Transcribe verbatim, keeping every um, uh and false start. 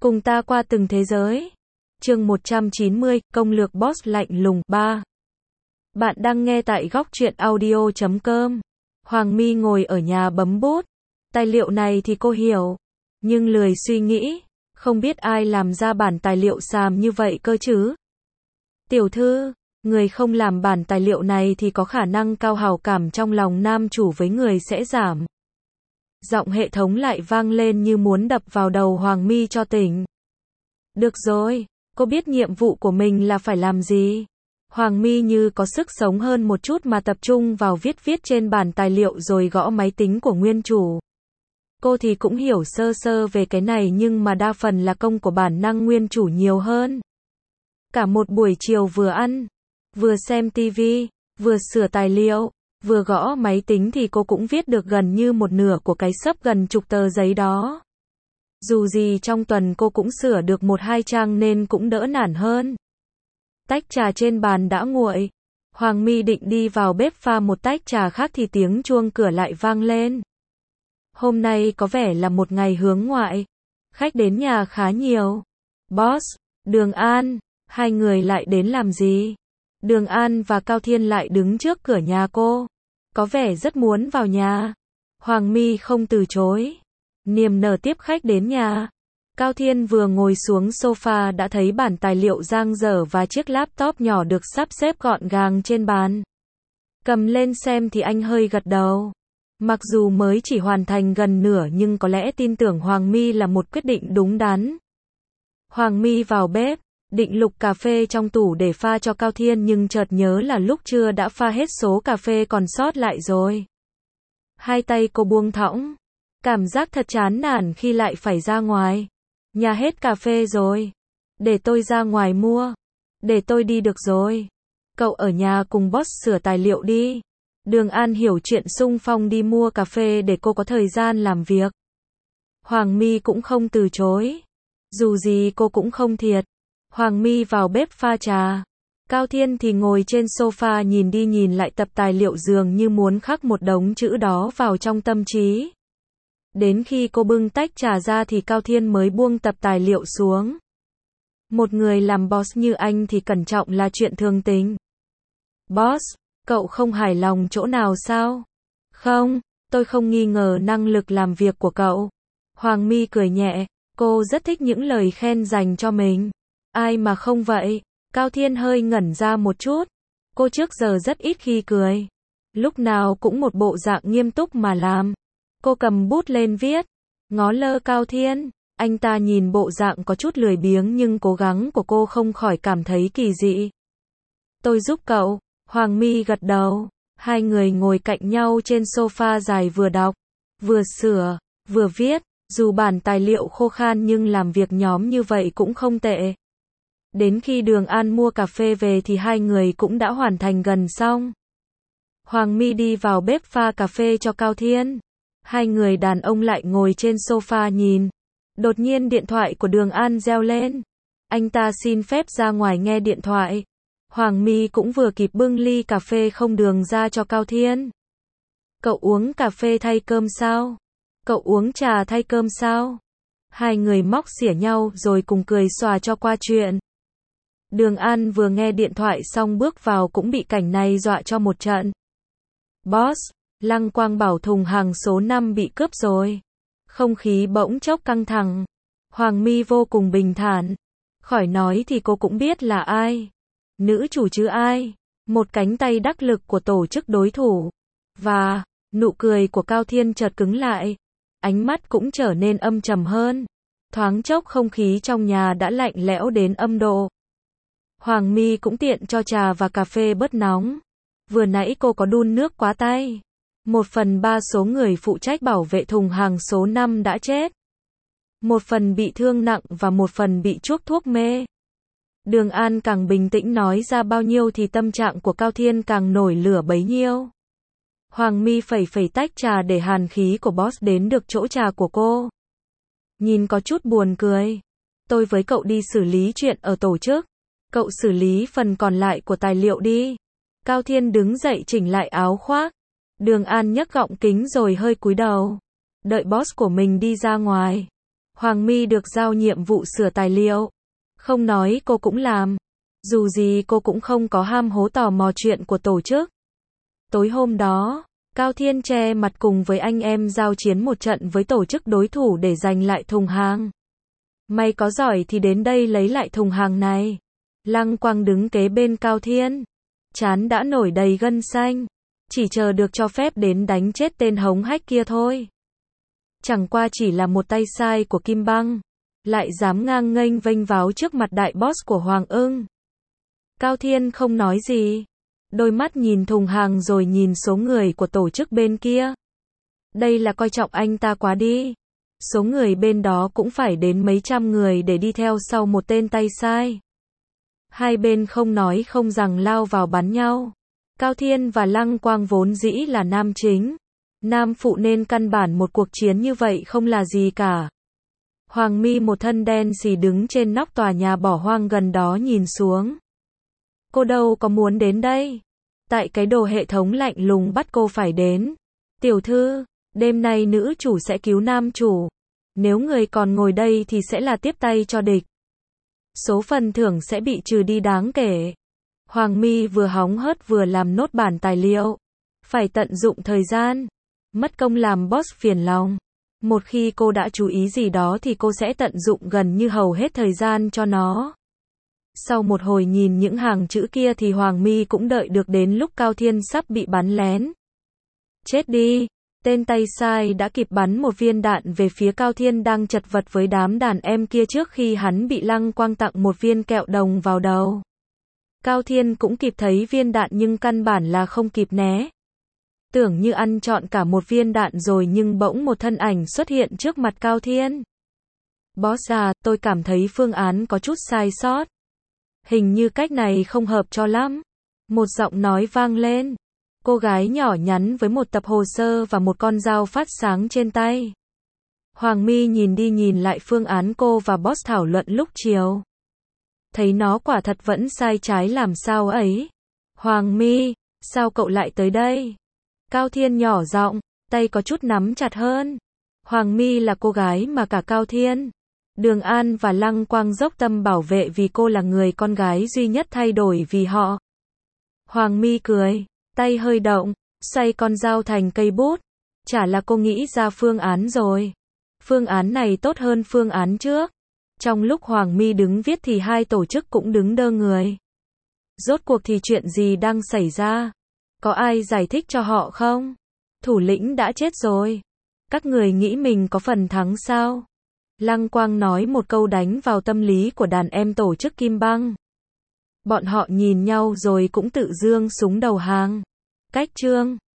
Cùng ta qua từng thế giới. Chương một trăm chín mươi, công lược boss lạnh lùng ba. Bạn đang nghe tại góc truyện audio chấm com. Hoàng My ngồi ở nhà bấm bút. Tài liệu này thì cô hiểu, nhưng lười suy nghĩ, không biết ai làm ra bản tài liệu xàm như vậy cơ chứ. Tiểu thư, người không làm bản tài liệu này thì có khả năng cao hào cảm trong lòng nam chủ với người sẽ giảm. Giọng hệ thống lại vang lên như muốn đập vào đầu Hoàng My cho tỉnh. Được rồi, cô biết nhiệm vụ của mình là phải làm gì. Hoàng My như có sức sống hơn một chút mà tập trung vào viết viết trên bản tài liệu rồi gõ máy tính của nguyên chủ. Cô thì cũng hiểu sơ sơ về cái này nhưng mà đa phần là công của bản năng nguyên chủ nhiều hơn. Cả một buổi chiều vừa ăn, vừa xem tivi, vừa sửa tài liệu, vừa gõ máy tính thì cô cũng viết được gần như một nửa của cái xấp gần chục tờ giấy đó. Dù gì trong tuần cô cũng sửa được một hai trang nên cũng đỡ nản hơn. Tách trà trên bàn đã nguội. Hoàng My định đi vào bếp pha một tách trà khác thì tiếng chuông cửa lại vang lên. Hôm nay có vẻ là một ngày hướng ngoại. Khách đến nhà khá nhiều. Boss, Đường An, hai người lại đến làm gì? Đường An và Cao Thiên lại đứng trước cửa nhà cô. Có vẻ rất muốn vào nhà. Hoàng My không từ chối. Niềm nở tiếp khách đến nhà. Cao Thiên vừa ngồi xuống sofa đã thấy bản tài liệu dang dở và chiếc laptop nhỏ được sắp xếp gọn gàng trên bàn. Cầm lên xem thì anh hơi gật đầu. Mặc dù mới chỉ hoàn thành gần nửa nhưng có lẽ tin tưởng Hoàng My là một quyết định đúng đắn. Hoàng My vào bếp, định lục cà phê trong tủ để pha cho Cao Thiên nhưng chợt nhớ là lúc trưa đã pha hết số cà phê còn sót lại rồi. Hai tay cô buông thõng. Cảm giác thật chán nản khi lại phải ra ngoài. Nhà hết cà phê rồi. Để tôi ra ngoài mua. Để tôi đi được rồi. Cậu ở nhà cùng boss sửa tài liệu đi. Đường An hiểu chuyện xung phong đi mua cà phê để cô có thời gian làm việc. Hoàng My cũng không từ chối. Dù gì cô cũng không thiệt. Hoàng My vào bếp pha trà. Cao Thiên thì ngồi trên sofa nhìn đi nhìn lại tập tài liệu dường như muốn khắc một đống chữ đó vào trong tâm trí. Đến khi cô bưng tách trà ra thì Cao Thiên mới buông tập tài liệu xuống. Một người làm boss như anh thì cẩn trọng là chuyện thường tình. Boss, cậu không hài lòng chỗ nào sao? Không, tôi không nghi ngờ năng lực làm việc của cậu. Hoàng My cười nhẹ, cô rất thích những lời khen dành cho mình. Ai mà không vậy? Cao Thiên hơi ngẩn ra một chút. Cô trước giờ rất ít khi cười. Lúc nào cũng một bộ dạng nghiêm túc mà làm. Cô cầm bút lên viết. Ngó lơ Cao Thiên. Anh ta nhìn bộ dạng có chút lười biếng nhưng cố gắng của cô không khỏi cảm thấy kỳ dị. Tôi giúp cậu. Hoàng My gật đầu. Hai người ngồi cạnh nhau trên sofa dài vừa đọc, vừa sửa, vừa viết. Dù bản tài liệu khô khan nhưng làm việc nhóm như vậy cũng không tệ. Đến khi Đường An mua cà phê về thì hai người cũng đã hoàn thành gần xong. Hoàng My đi vào bếp pha cà phê cho Cao Thiên. Hai người đàn ông lại ngồi trên sofa nhìn. Đột nhiên điện thoại của Đường An reo lên. Anh ta xin phép ra ngoài nghe điện thoại. Hoàng My cũng vừa kịp bưng ly cà phê không đường ra cho Cao Thiên. Cậu uống cà phê thay cơm sao? Cậu uống trà thay cơm sao? Hai người móc xỉa nhau rồi cùng cười xòa cho qua chuyện. Đường An vừa nghe điện thoại xong bước vào cũng bị cảnh này dọa cho một trận. Boss, Lăng Quang bảo thùng hàng số năm bị cướp rồi. Không khí bỗng chốc căng thẳng. Hoàng My vô cùng bình thản. Khỏi nói thì cô cũng biết là ai. Nữ chủ chứ ai. Một cánh tay đắc lực của tổ chức đối thủ. Và, nụ cười của Cao Thiên chợt cứng lại. Ánh mắt cũng trở nên âm trầm hơn. Thoáng chốc không khí trong nhà đã lạnh lẽo đến âm độ. Hoàng My cũng tiện cho trà và cà phê bớt nóng. Vừa nãy cô có đun nước quá tay. Một phần ba số người phụ trách bảo vệ thùng hàng số năm đã chết. Một phần bị thương nặng và một phần bị chuốc thuốc mê. Đường An càng bình tĩnh nói ra bao nhiêu thì tâm trạng của Cao Thiên càng nổi lửa bấy nhiêu. Hoàng My phẩy phẩy tách trà để hàn khí của boss đến được chỗ trà của cô. Nhìn có chút buồn cười. Tôi với cậu đi xử lý chuyện ở tổ chức. Cậu xử lý phần còn lại của tài liệu đi. Cao Thiên đứng dậy chỉnh lại áo khoác. Đường An nhấc gọng kính rồi hơi cúi đầu. Đợi boss của mình đi ra ngoài. Hoàng My được giao nhiệm vụ sửa tài liệu. Không nói cô cũng làm. Dù gì cô cũng không có ham hố tò mò chuyện của tổ chức. Tối hôm đó, Cao Thiên che mặt cùng với anh em giao chiến một trận với tổ chức đối thủ để giành lại thùng hàng. Mày có giỏi thì đến đây lấy lại thùng hàng này. Lăng Quang đứng kế bên Cao Thiên. Trán đã nổi đầy gân xanh. Chỉ chờ được cho phép đến đánh chết tên hống hách kia thôi. Chẳng qua chỉ là một tay sai của Kim Băng. Lại dám ngang nghênh vênh váo trước mặt đại boss của Hoàng Ưng. Cao Thiên không nói gì. Đôi mắt nhìn thùng hàng rồi nhìn số người của tổ chức bên kia. Đây là coi trọng anh ta quá đi. Số người bên đó cũng phải đến mấy trăm người để đi theo sau một tên tay sai. Hai bên không nói không rằng lao vào bắn nhau. Cao Thiên và Lăng Quang vốn dĩ là nam chính. Nam phụ nên căn bản một cuộc chiến như vậy không là gì cả. Hoàng My một thân đen xì đứng trên nóc tòa nhà bỏ hoang gần đó nhìn xuống. Cô đâu có muốn đến đây. Tại cái đồ hệ thống lạnh lùng bắt cô phải đến. Tiểu thư, đêm nay nữ chủ sẽ cứu nam chủ. Nếu người còn ngồi đây thì sẽ là tiếp tay cho địch. Số phần thưởng sẽ bị trừ đi đáng kể. Hoàng My vừa hóng hớt vừa làm nốt bản tài liệu. Phải tận dụng thời gian. Mất công làm boss phiền lòng. Một khi cô đã chú ý gì đó thì cô sẽ tận dụng gần như hầu hết thời gian cho nó. Sau một hồi nhìn những hàng chữ kia thì Hoàng My cũng đợi được đến lúc Cao Thiên sắp bị bắn lén. Chết đi! Tên tay sai đã kịp bắn một viên đạn về phía Cao Thiên đang chật vật với đám đàn em kia trước khi hắn bị Lăng Quang tặng một viên kẹo đồng vào đầu. Cao Thiên cũng kịp thấy viên đạn nhưng căn bản là không kịp né. Tưởng như ăn trọn cả một viên đạn rồi nhưng bỗng một thân ảnh xuất hiện trước mặt Cao Thiên. Boss à, tôi cảm thấy phương án có chút sai sót. Hình như cách này không hợp cho lắm. Một giọng nói vang lên. Cô gái nhỏ nhắn với một tập hồ sơ và một con dao phát sáng trên tay. Hoàng My nhìn đi nhìn lại phương án cô và boss thảo luận lúc chiều. Thấy nó quả thật vẫn sai trái làm sao ấy. Hoàng My, sao cậu lại tới đây? Cao Thiên nhỏ giọng, tay có chút nắm chặt hơn. Hoàng My là cô gái mà cả Cao Thiên, Đường An và Lăng Quang dốc tâm bảo vệ vì cô là người con gái duy nhất thay đổi vì họ. Hoàng My cười, tay hơi động, xoay con dao thành cây bút. Chả là cô nghĩ ra phương án rồi. Phương án này tốt hơn phương án trước. Trong lúc Hoàng My đứng viết thì hai tổ chức cũng đứng đơ người. Rốt cuộc thì chuyện gì đang xảy ra? Có ai giải thích cho họ không? Thủ lĩnh đã chết rồi. Các người nghĩ mình có phần thắng sao? Lăng Quang nói một câu đánh vào tâm lý của đàn em tổ chức Kim Băng. Bọn họ nhìn nhau rồi cũng tự giương súng đầu hàng. Cách chương